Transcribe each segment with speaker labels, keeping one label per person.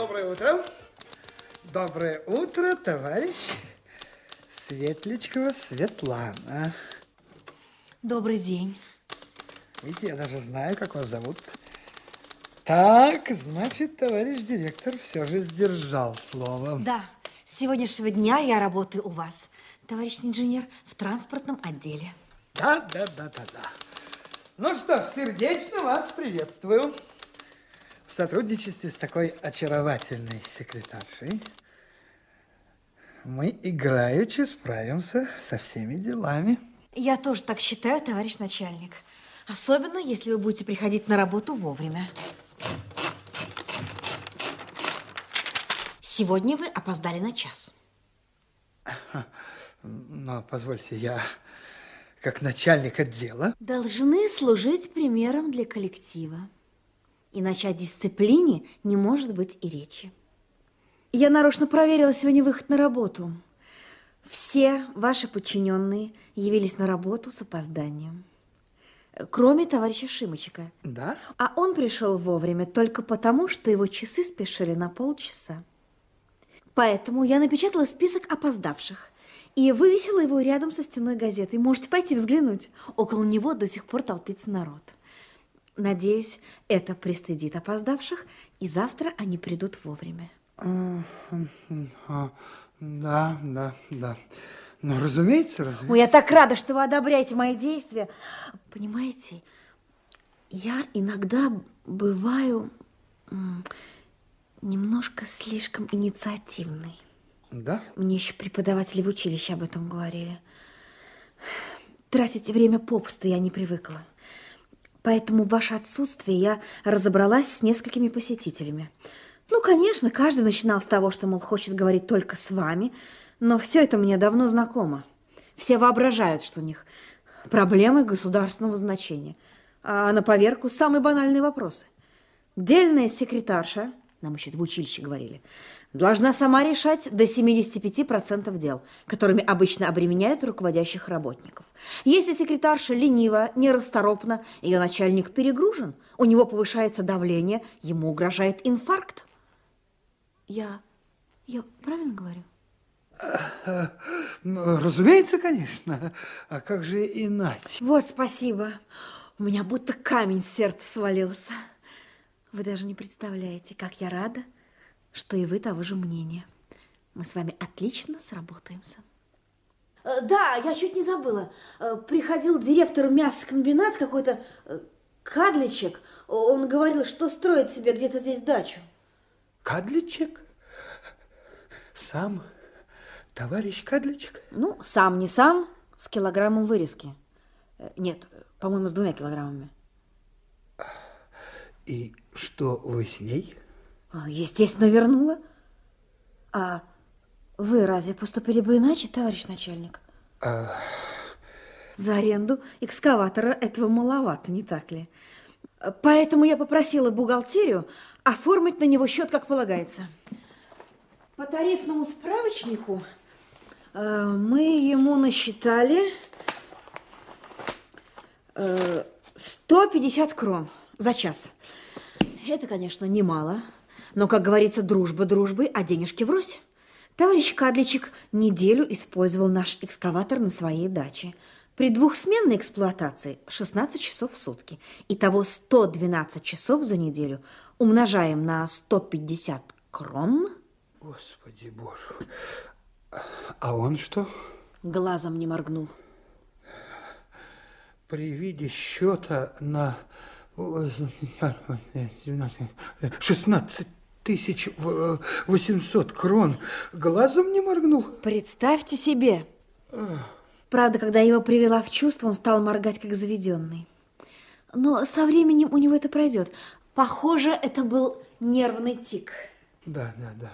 Speaker 1: Доброе утро. Доброе утро, товарищ Светличкова Светлана.
Speaker 2: Добрый день.
Speaker 1: Видите, я даже знаю, как вас зовут. Так, значит, товарищ директор все же сдержал слово.
Speaker 2: Да, с сегодняшнего дня я работаю у вас, товарищ инженер, в транспортном отделе.
Speaker 1: Да. Ну что ж, сердечно вас приветствую. В сотрудничестве с такой очаровательной секретаршей мы играючи справимся со всеми делами.
Speaker 2: Я тоже так считаю, товарищ начальник. Особенно, если вы будете приходить на работу вовремя. Сегодня вы опоздали на час.
Speaker 1: Но, позвольте, я, как начальник отдела...
Speaker 2: Должны служить примером для коллектива. Иначе о дисциплине не может быть и речи. Я нарочно проверила сегодня выход на работу. Все ваши подчиненные явились на работу с опозданием. Кроме товарища Шимочка.
Speaker 1: Да?
Speaker 2: А он пришел вовремя только потому, что его часы спешили на полчаса. Поэтому я напечатала список опоздавших и вывесила его рядом со стеной газетой. Можете пойти взглянуть. Около него до сих пор толпится народ. Надеюсь, это пристыдит опоздавших, и завтра они придут вовремя.
Speaker 1: Да. Ну, разумеется.
Speaker 2: Ой, я так рада, что вы одобряете мои действия. Понимаете, я иногда бываю немножко слишком инициативной.
Speaker 1: Да?
Speaker 2: Мне еще преподаватели в училище об этом говорили. Тратить время попусту я не привыкла. Поэтому в ваше отсутствие я разобралась с несколькими посетителями. Ну, конечно, каждый начинал с того, что, мол, хочет говорить только с вами, но все это мне давно знакомо. Все воображают, что у них проблемы государственного значения, а на поверку самые банальные вопросы. Дельная секретарша, нам еще в училище говорили, должна сама решать до 75% дел, которыми обычно обременяют руководящих работников. Если секретарша ленива, нерасторопна, ее начальник перегружен, у него повышается давление, ему угрожает инфаркт. Я правильно говорю?
Speaker 1: Ну, разумеется, конечно. А как же иначе?
Speaker 2: Вот, спасибо. У меня будто камень с сердца свалился. Вы даже не представляете, как я рада, что и вы того же мнения. Мы с вами отлично сработаемся. Да, я чуть не забыла. Приходил директор мясокомбината какой-то Кадличек. Он говорил, что строит себе где-то здесь дачу.
Speaker 1: Кадличек? Сам товарищ Кадличек?
Speaker 2: Ну, сам не сам, с килограммом вырезки. Нет, по-моему, с 2 килограммами.
Speaker 1: И что вы с ней?
Speaker 2: Естественно, вернула. А вы разве поступили бы иначе, товарищ начальник? За аренду экскаватора этого маловато, не так ли? Поэтому я попросила бухгалтерию оформить на него счет, как полагается. По тарифному справочнику мы ему насчитали 150 крон за час. Это, конечно, немало, но, как говорится, дружба дружбой, а денежки врозь. Товарищ Кадличек неделю использовал наш экскаватор на своей даче. При двухсменной эксплуатации 16 часов в сутки. Итого 112 часов за неделю умножаем на 150 крон.
Speaker 1: Господи боже. А он что?
Speaker 2: Глазом не моргнул.
Speaker 1: При виде счета на 16 800 крон глазом не моргнул?
Speaker 2: Представьте себе. Правда, когда я его привела в чувство, он стал моргать, как заведенный. Но со временем у него это пройдет. Похоже, это был нервный тик.
Speaker 1: Да.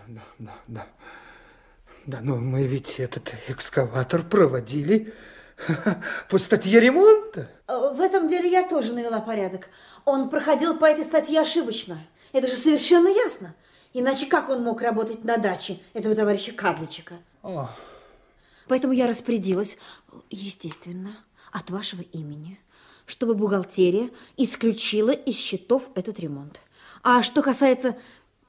Speaker 1: Да, но мы ведь этот экскаватор проводили по статье ремонта.
Speaker 2: В этом деле я тоже навела порядок. Он проходил по этой статье ошибочно. Это же совершенно ясно. Иначе как он мог работать на даче этого товарища Кадличика? Поэтому я распорядилась, естественно, от вашего имени, чтобы бухгалтерия исключила из счетов этот ремонт. А что касается